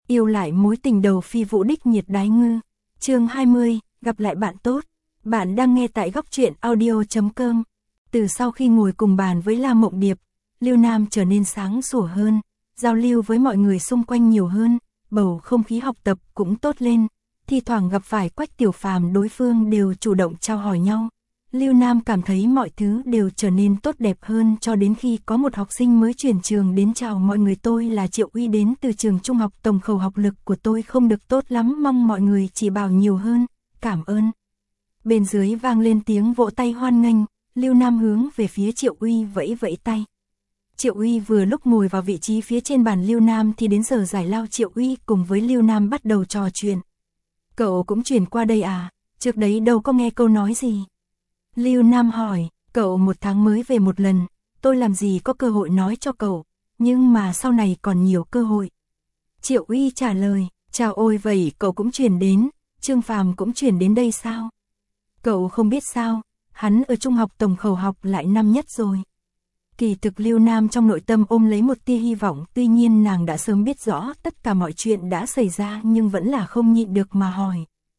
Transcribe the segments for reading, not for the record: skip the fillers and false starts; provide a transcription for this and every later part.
Yêu lại mối tình đầu phi vũ đích nhiệt đái ngư. Chương 20, gặp lại bạn tốt. Bạn đang nghe tại góc truyện audio.com. Từ sau khi ngồi cùng bàn với La Mộng Điệp, Lưu Nam trở nên sáng sủa hơn, giao lưu với mọi người xung quanh nhiều hơn, bầu không khí học tập cũng tốt lên. Thi thoảng gặp phải Quách Tiểu Phàm, đối phương đều chủ động chào hỏi nhau. Lưu Nam cảm thấy mọi thứ đều trở nên tốt đẹp hơn cho đến khi có một học sinh mới chuyển trường đến chào mọi người, tôi là Triệu Uy đến từ trường trung học Tổng Khẩu, học lực của tôi không được tốt lắm, mong mọi người chỉ bảo nhiều hơn, cảm ơn. Bên dưới vang lên tiếng vỗ tay hoan nghênh, Lưu Nam hướng về phía Triệu Uy vẫy vẫy tay. Triệu Uy vừa lúc ngồi vào vị trí phía trên bàn Lưu Nam thì đến giờ giải lao, Triệu Uy cùng với Lưu Nam bắt đầu trò chuyện. Cậu cũng chuyển qua đây à, trước đấy đâu có nghe câu nói gì. Lưu Nam hỏi, cậu 1 tháng mới về một lần, tôi làm gì có cơ hội nói cho cậu, nhưng mà sau này còn nhiều cơ hội. Triệu Uy trả lời, chào, ôi vậy cậu cũng chuyển đến, Trương Phàm cũng chuyển đến đây sao? Cậu không biết sao, hắn ở trung học Tổng Khẩu học lại năm nhất rồi. Kỳ thực Lưu Nam trong nội tâm ôm lấy một tia hy vọng, tuy nhiên nàng đã sớm biết rõ tất cả mọi chuyện đã xảy ra nhưng vẫn là không nhịn được mà hỏi.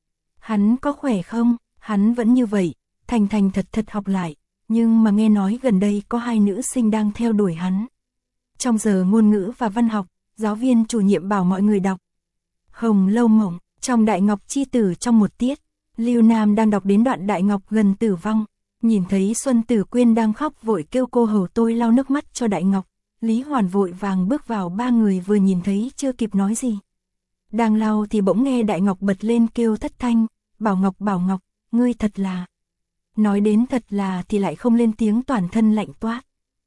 Hắn có khỏe không? Hắn vẫn như vậy, thành thành thật thật học lại, nhưng mà nghe nói gần đây có 2 nữ sinh đang theo đuổi hắn. Trong giờ ngôn ngữ và văn học, giáo viên chủ nhiệm bảo mọi người đọc Hồng Lâu Mộng, trong Đại Ngọc Chi Tử trong một tiết. Lưu Nam đang đọc đến đoạn Đại Ngọc gần tử vong, nhìn thấy Xuân Tử Quyên đang khóc vội kêu cô hầu tôi lau nước mắt cho Đại Ngọc. Lý Hoàn vội vàng bước vào, 3 người vừa nhìn thấy chưa kịp nói gì. Đang lau thì bỗng nghe Đại Ngọc bật lên kêu thất thanh, Bảo Ngọc, ngươi thật là... Nói đến thật là thì lại không lên tiếng, toàn thân lạnh toát.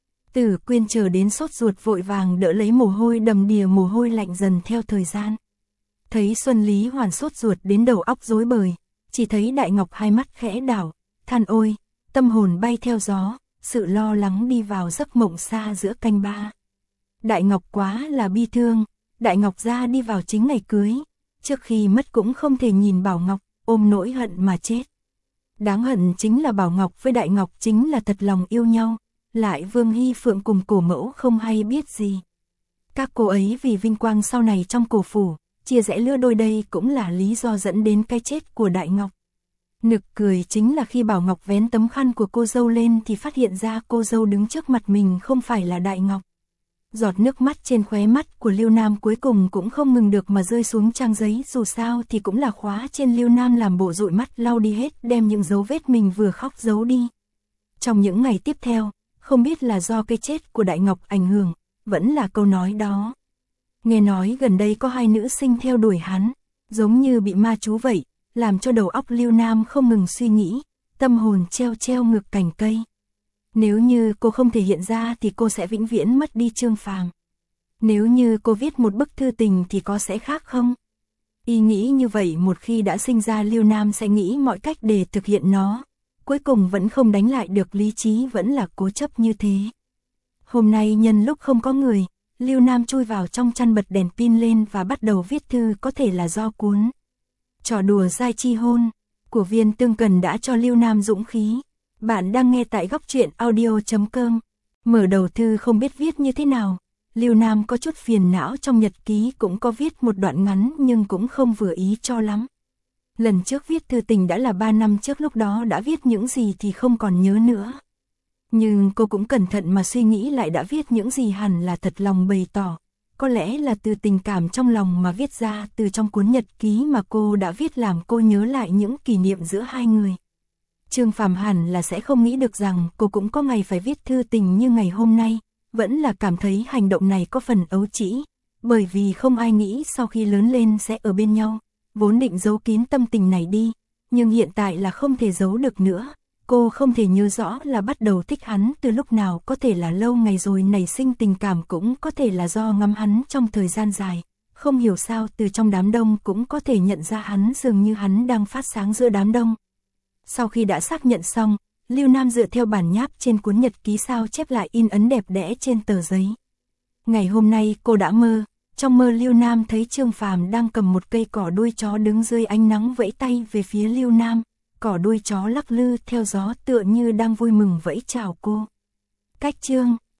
Tử Quyên chờ đến sốt ruột vội vàng đỡ lấy mồ hôi đầm đìa, mồ hôi lạnh dần theo thời gian. Thấy Xuân Lý Hoàn sốt ruột đến đầu óc rối bời, chỉ thấy Đại Ngọc hai mắt khẽ đảo, than ôi, tâm hồn bay theo gió, sự lo lắng đi vào giấc mộng xa giữa canh ba. Đại Ngọc quá là bi thương, Đại Ngọc ra đi vào chính ngày cưới, trước khi mất cũng không thể nhìn Bảo Ngọc, ôm nỗi hận mà chết. Đáng hận chính là Bảo Ngọc với Đại Ngọc chính là thật lòng yêu nhau, lại Vương Hy Phượng cùng Cổ Mẫu không hay biết gì. Các cô ấy vì vinh quang sau này trong Cổ phủ, chia rẽ lứa đôi, đây cũng là lý do dẫn đến cái chết của Đại Ngọc. Nực cười chính là khi Bảo Ngọc vén tấm khăn của cô dâu lên thì phát hiện ra cô dâu đứng trước mặt mình không phải là Đại Ngọc. Giọt nước mắt trên khóe mắt của Lưu Nam cuối cùng cũng không ngừng được mà rơi xuống trang giấy, dù sao thì cũng là khóa trên. Lưu Nam làm bộ dụi mắt lau đi hết, đem những dấu vết mình vừa khóc giấu đi. Trong những ngày tiếp theo, không biết là do cái chết của Đại Ngọc ảnh hưởng, vẫn là câu nói đó. Nghe nói gần đây có 2 nữ sinh theo đuổi hắn, giống như bị ma chú vậy, làm cho đầu óc Lưu Nam không ngừng suy nghĩ, tâm hồn treo treo ngược cành cây. Nếu như cô không thể hiện ra thì cô sẽ vĩnh viễn mất đi Trương Phàm. Nếu như cô viết một bức thư tình thì có sẽ khác không? Ý nghĩ như vậy một khi đã sinh ra, Lưu Nam sẽ nghĩ mọi cách để thực hiện nó. Cuối cùng vẫn không đánh lại được, lý trí vẫn là cố chấp như thế. Hôm nay nhân lúc không có người, Lưu Nam chui vào trong chăn, bật đèn pin lên và bắt đầu viết thư, có thể là do cuốn Trò đùa dai chi hôn của Viên Tương Cần đã cho Lưu Nam dũng khí. Bạn đang nghe tại góc truyện audio.com. Mở đầu thư không biết viết như thế nào, Lưu Nam có chút phiền não, trong nhật ký cũng có viết một đoạn ngắn nhưng cũng không vừa ý cho lắm. Lần trước viết thư tình đã là 3 năm trước, lúc đó đã viết những gì thì không còn nhớ nữa. Nhưng cô cũng cẩn thận mà suy nghĩ lại, đã viết những gì hẳn là thật lòng bày tỏ. Có lẽ là từ tình cảm trong lòng mà viết ra, từ trong cuốn nhật ký mà cô đã viết làm cô nhớ lại những kỷ niệm giữa 2 người. Trương Phàm hẳn là sẽ không nghĩ được rằng cô cũng có ngày phải viết thư tình như ngày hôm nay, vẫn là cảm thấy hành động này có phần ấu trĩ, bởi vì không ai nghĩ sau khi lớn lên sẽ ở bên nhau, vốn định giấu kín tâm tình này đi, nhưng hiện tại là không thể giấu được nữa. Cô không thể nhớ rõ là bắt đầu thích hắn từ lúc nào, có thể là lâu ngày rồi nảy sinh tình cảm, cũng có thể là do ngắm hắn trong thời gian dài. Không hiểu sao từ trong đám đông cũng có thể nhận ra hắn, dường như hắn đang phát sáng giữa đám đông. Sau khi đã xác nhận xong, Lưu Nam dựa theo bản nháp trên cuốn nhật ký sao chép lại, in ấn đẹp đẽ trên tờ giấy. Ngày hôm nay cô đã mơ, trong mơ Lưu Nam thấy Trương Phàm đang cầm một cây cỏ đuôi chó đứng dưới ánh nắng vẫy tay về phía Lưu Nam. Cỏ đuôi chó lắc lư theo gió tựa như đang vui mừng vẫy chào cô. Cách chương